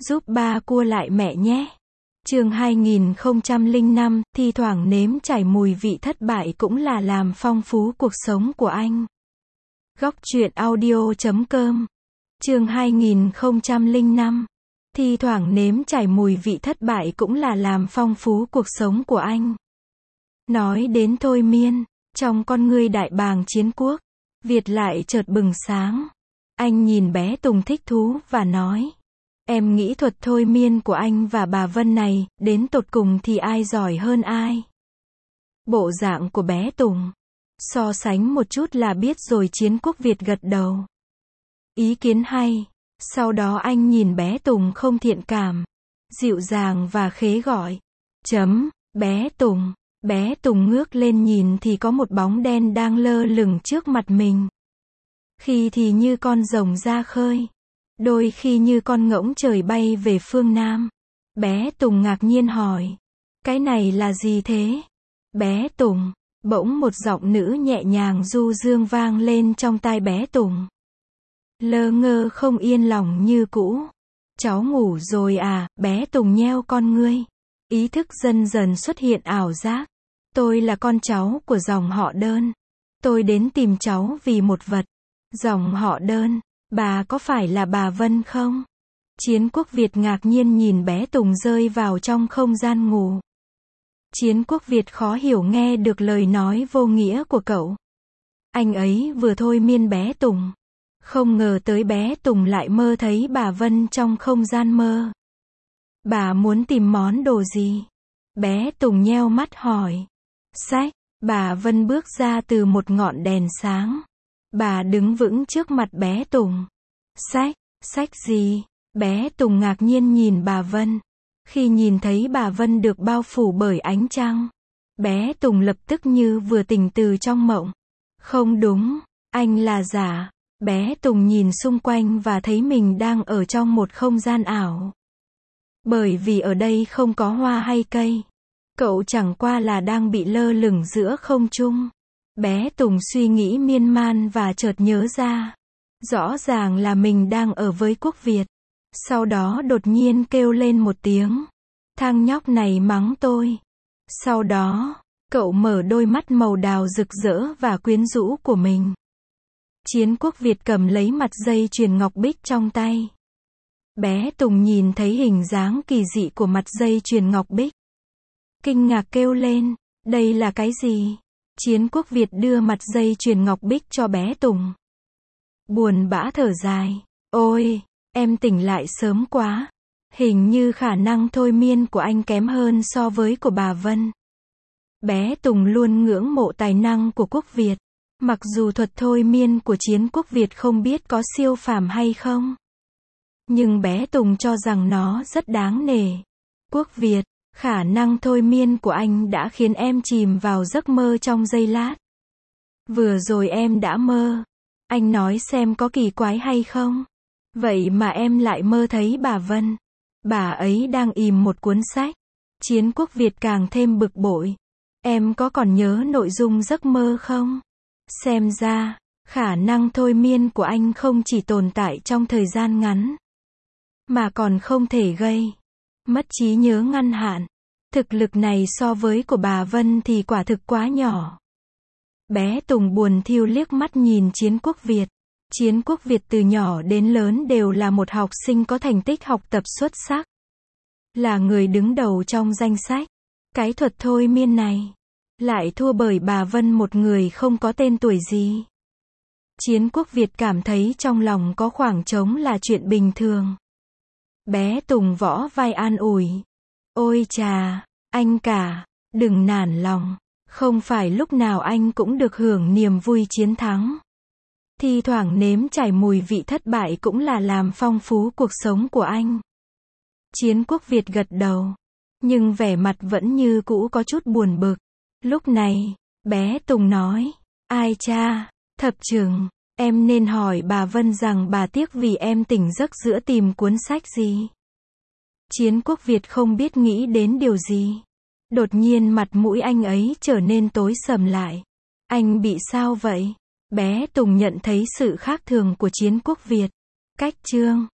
Giúp ba cua lại mẹ nhé. Chương 2005, thi thoảng nếm trải mùi vị thất bại cũng là làm phong phú cuộc sống của anh. Góc truyện audio.com. Chương 2005, thi thoảng nếm trải mùi vị thất bại cũng là làm phong phú cuộc sống của anh. Nói đến thôi miên, trong con ngươi đại bàng Chiến Quốc, Việt lại chợt bừng sáng. Anh nhìn bé Tùng thích thú và nói: em nghĩ thuật thôi miên của anh và bà Vân này, đến tột cùng thì ai giỏi hơn ai? Bộ dạng của bé Tùng, so sánh một chút là biết rồi. Chiến Quốc Việt gật đầu. Ý kiến hay. Sau đó anh nhìn bé Tùng không thiện cảm, dịu dàng và khế gọi: bé Tùng. Bé Tùng ngước lên nhìn thì có một bóng đen đang lơ lửng trước mặt mình. Khi thì như con rồng ra khơi, đôi khi như con ngỗng trời bay về phương Nam. Bé Tùng ngạc nhiên hỏi: cái này là gì thế? Bé Tùng. Bỗng một giọng nữ nhẹ nhàng du dương vang lên trong tai bé Tùng. Lơ ngơ không yên lòng như cũ. Cháu ngủ rồi à? Bé Tùng nheo con ngươi. Ý thức dần dần xuất hiện ảo giác. Tôi là con cháu của dòng họ Đơn. Tôi đến tìm cháu vì một vật. Dòng họ Đơn. Bà có phải là bà Vân không? Chiến Quốc Việt ngạc nhiên nhìn bé Tùng rơi vào trong không gian ngủ. Chiến Quốc Việt khó hiểu nghe được lời nói vô nghĩa của cậu. Anh ấy vừa thôi miên bé Tùng. Không ngờ tới bé Tùng lại mơ thấy bà Vân trong không gian mơ. Bà muốn tìm món đồ gì? Bé Tùng nheo mắt hỏi. Sách. Bà Vân bước ra từ một ngọn đèn sáng. Bà đứng vững trước mặt bé Tùng. Sách. Sách gì? Bé Tùng ngạc nhiên nhìn bà Vân. Khi nhìn thấy bà Vân được bao phủ bởi ánh trăng, bé Tùng lập tức như vừa tỉnh từ trong mộng. Không đúng, anh là giả. Bé Tùng nhìn xung quanh và thấy mình đang ở trong một không gian ảo. Bởi vì ở đây không có hoa hay cây. Cậu chẳng qua là đang bị lơ lửng giữa không trung. Bé Tùng suy nghĩ miên man và chợt nhớ ra. Rõ ràng là mình đang ở với Quốc Việt. Sau đó đột nhiên kêu lên một tiếng. Thằng nhóc này mắng tôi. Sau đó, cậu mở đôi mắt màu đào rực rỡ và quyến rũ của mình. Chiến Quốc Việt cầm lấy mặt dây chuyền ngọc bích trong tay. Bé Tùng nhìn thấy hình dáng kỳ dị của mặt dây chuyền ngọc bích. Kinh ngạc kêu lên, đây là cái gì? Chiến Quốc Việt đưa mặt dây chuyền ngọc bích cho bé Tùng. Buồn bã thở dài, ôi, em tỉnh lại sớm quá. Hình như khả năng thôi miên của anh kém hơn so với của bà Vân. Bé Tùng luôn ngưỡng mộ tài năng của Quốc Việt. Mặc dù thuật thôi miên của Chiến Quốc Việt không biết có siêu phàm hay không. Nhưng bé Tùng cho rằng nó rất đáng nể. Quốc Việt, khả năng thôi miên của anh đã khiến em chìm vào giấc mơ trong giây lát. Vừa rồi em đã mơ. Anh nói xem có kỳ quái hay không? Vậy mà em lại mơ thấy bà Vân. Bà ấy đang ìm một cuốn sách. Chiến Quốc Việt càng thêm bực bội. Em có còn nhớ nội dung giấc mơ không? Xem ra, khả năng thôi miên của anh không chỉ tồn tại trong thời gian ngắn, mà còn không thể gây mất trí nhớ ngắn hạn. Thực lực này so với của bà Vân thì quả thực quá nhỏ. Bé Tùng buồn thiu liếc mắt nhìn Chiến Quốc Việt. Chiến Quốc Việt từ nhỏ đến lớn đều là một học sinh có thành tích học tập xuất sắc. Là người đứng đầu trong danh sách. Cái thuật thôi miên này lại thua bởi bà Vân, một người không có tên tuổi gì. Chiến Quốc Việt cảm thấy trong lòng có khoảng trống là chuyện bình thường. Bé Tùng võ vai an ủi. Ôi chà, anh cả, đừng nản lòng. Không phải lúc nào anh cũng được hưởng niềm vui chiến thắng. Thi thoảng nếm trải mùi vị thất bại cũng là làm phong phú cuộc sống của anh. Chiến Quốc Việt gật đầu. Nhưng vẻ mặt vẫn như cũ có chút buồn bực. Lúc này, bé Tùng nói. Ai cha, thập trưởng, em nên hỏi bà Vân rằng bà tiếc vì em tỉnh giấc giữa tìm cuốn sách gì. Chiến Quốc Việt không biết nghĩ đến điều gì. Đột nhiên mặt mũi anh ấy trở nên tối sầm lại. Anh bị sao vậy? Bé Tùng nhận thấy sự khác thường của Chiến Quốc Việt. Cách chương